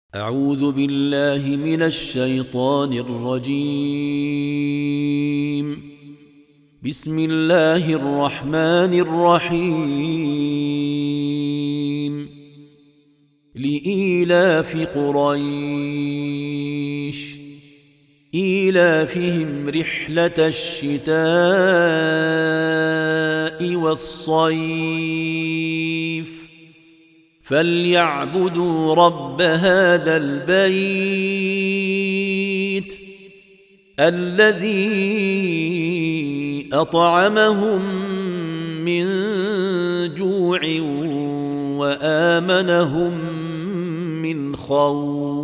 أعوذ بالله من الشيطان الرجيم. بسم الله الرحمن الرحيم. لإيلاف قريش إيلافهم رحلة الشتاء والصيف فليعبدوا رب هذا البيت الذي أطعمهم من جوع وآمنهم من خوف.